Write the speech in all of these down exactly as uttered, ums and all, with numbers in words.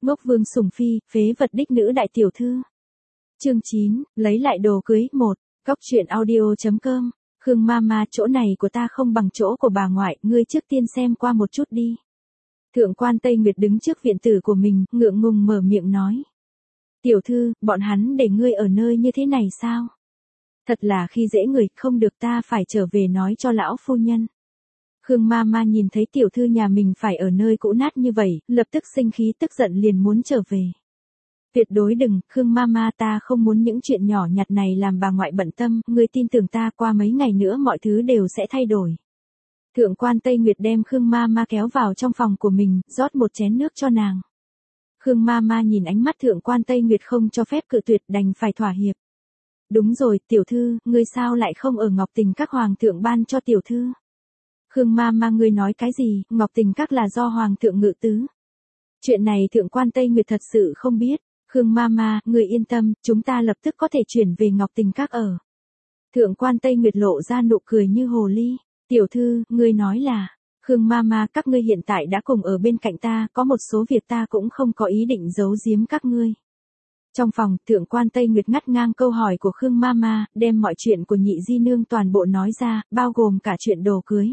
Ngốc Vương Sùng Phi, phế vật đích nữ đại tiểu thư. Chương chín, lấy lại đồ cưới một. Góc truyện audio chấm com. Khương Mama, chỗ này của ta không bằng chỗ của bà ngoại, ngươi trước tiên xem qua một chút đi. Thượng quan Tây Nguyệt đứng trước viện tử của mình, ngượng ngùng mở miệng nói. Tiểu thư, bọn hắn để ngươi ở nơi như thế này sao? Thật là khi dễ người, không được, ta phải trở về nói cho lão phu nhân. Khương Mama nhìn thấy tiểu thư nhà mình phải ở nơi cũ nát như vậy, lập tức sinh khí tức giận liền muốn trở về. Tuyệt đối đừng, Khương Mama, ta không muốn những chuyện nhỏ nhặt này làm bà ngoại bận tâm, ngươi tin tưởng ta, qua mấy ngày nữa mọi thứ đều sẽ thay đổi. Thượng quan Tây Nguyệt đem Khương Mama kéo vào trong phòng của mình, rót một chén nước cho nàng. Khương Mama nhìn ánh mắt thượng quan Tây Nguyệt không cho phép cự tuyệt, đành phải thỏa hiệp. Đúng rồi, tiểu thư, ngươi sao lại không ở Ngọc Tình Các hoàng thượng ban cho tiểu thư? Khương Mama, ngươi nói cái gì? Ngọc Tình Các là do hoàng thượng ngự tứ. Chuyện này thượng quan Tây Nguyệt thật sự không biết. Khương Mama, ngươi yên tâm, chúng ta lập tức có thể chuyển về Ngọc Tình Các ở. Thượng quan Tây Nguyệt lộ ra nụ cười như hồ ly. Tiểu thư, ngươi nói là, Khương Mama, các ngươi hiện tại đã cùng ở bên cạnh ta, có một số việc ta cũng không có ý định giấu giếm các ngươi. Trong phòng, thượng quan Tây Nguyệt ngắt ngang câu hỏi của Khương Mama, đem mọi chuyện của nhị di nương toàn bộ nói ra, bao gồm cả chuyện đồ cưới.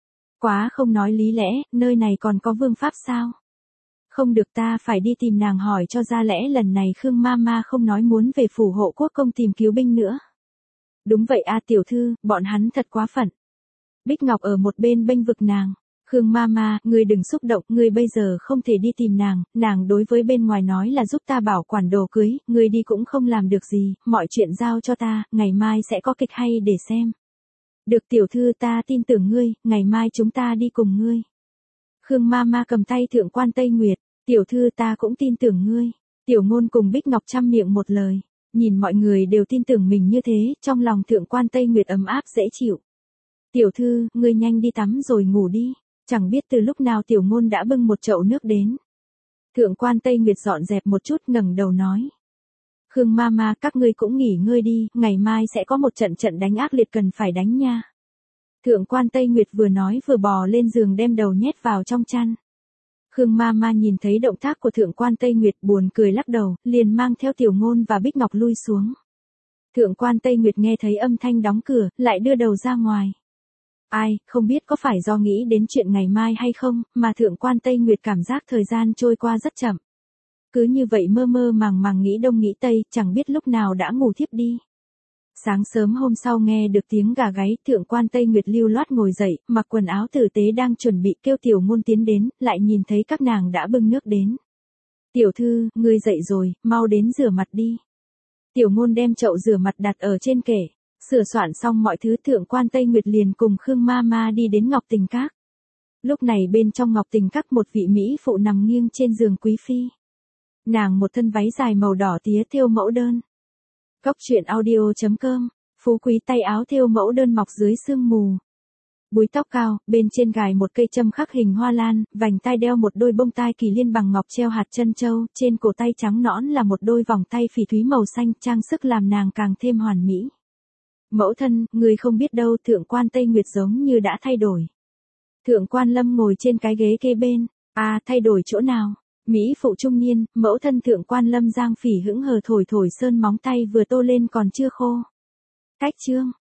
Quá không nói lý lẽ, nơi này còn có vương pháp sao? Không được, ta phải đi tìm nàng hỏi cho ra lẽ lần này Khương Mama không nói muốn về phủ hộ quốc công tìm cứu binh nữa. Đúng vậy a tiểu thư, bọn hắn thật quá phận. Bích Ngọc ở một bên bênh vực nàng. Khương Mama, ngươi đừng xúc động, ngươi bây giờ không thể đi tìm nàng, nàng đối với bên ngoài nói là giúp ta bảo quản đồ cưới, ngươi đi cũng không làm được gì, mọi chuyện giao cho ta, ngày mai sẽ có kịch hay để xem. Được tiểu thư, ta tin tưởng ngươi, ngày mai chúng ta đi cùng ngươi. Khương Mama cầm tay thượng quan Tây Nguyệt, tiểu thư ta cũng tin tưởng ngươi. Tiểu Ngôn cùng Bích Ngọc chăm miệng một lời, nhìn mọi người đều tin tưởng mình như thế, trong lòng thượng quan Tây Nguyệt ấm áp dễ chịu. Tiểu thư, ngươi nhanh đi tắm rồi ngủ đi. Chẳng biết từ lúc nào Tiểu Ngôn đã bưng một chậu nước đến. Thượng quan Tây Nguyệt dọn dẹp một chút ngẩng đầu nói. Khương Mama, các ngươi cũng nghỉ ngơi đi, ngày mai sẽ có một trận trận đánh ác liệt cần phải đánh nha. Thượng quan Tây Nguyệt vừa nói vừa bò lên giường đem đầu nhét vào trong chăn. Khương Mama nhìn thấy động tác của thượng quan Tây Nguyệt buồn cười lắc đầu, liền mang theo Tiểu Ngôn và Bích Ngọc lui xuống. Thượng quan Tây Nguyệt nghe thấy âm thanh đóng cửa, lại đưa đầu ra ngoài. Ai, không biết có phải do nghĩ đến chuyện ngày mai hay không, mà thượng quan Tây Nguyệt cảm giác thời gian trôi qua rất chậm. Cứ như vậy mơ mơ màng màng nghĩ đông nghĩ tây, chẳng biết lúc nào đã ngủ thiếp đi. Sáng sớm hôm sau nghe được tiếng gà gáy, thượng quan Tây Nguyệt lưu loát ngồi dậy, mặc quần áo tử tế đang chuẩn bị kêu Tiểu Ngôn tiến đến, lại nhìn thấy các nàng đã bưng nước đến. Tiểu thư, ngươi dậy rồi, mau đến rửa mặt đi. Tiểu Ngôn đem chậu rửa mặt đặt ở trên kệ. Sửa soạn xong mọi thứ, thượng quan Tây Nguyệt liền cùng Khương Mama đi đến Ngọc Tình Các. Lúc này bên trong Ngọc Tình Các một vị mỹ phụ nằm nghiêng trên giường quý phi. Nàng một thân váy dài màu đỏ tía thêu mẫu đơn. Góc truyện audio chấm com. Phú quý tay áo thêu mẫu đơn mọc dưới sương mù. Búi tóc cao, bên trên gài một cây châm khắc hình hoa lan, vành tai đeo một đôi bông tai kỳ liên bằng ngọc treo hạt chân châu, trên cổ tay trắng nõn là một đôi vòng tay phỉ thúy màu xanh, trang sức làm nàng càng thêm hoàn mỹ. Mẫu thân, người không biết đâu, thượng quan Tây Nguyệt giống như đã thay đổi. Thượng quan Lâm ngồi trên cái ghế kế bên. À, thay đổi chỗ nào? Mỹ phụ trung niên, mẫu thân thượng quan Lâm giang phỉ hững hờ thổi thổi sơn móng tay vừa tô lên còn chưa khô. Cách chương.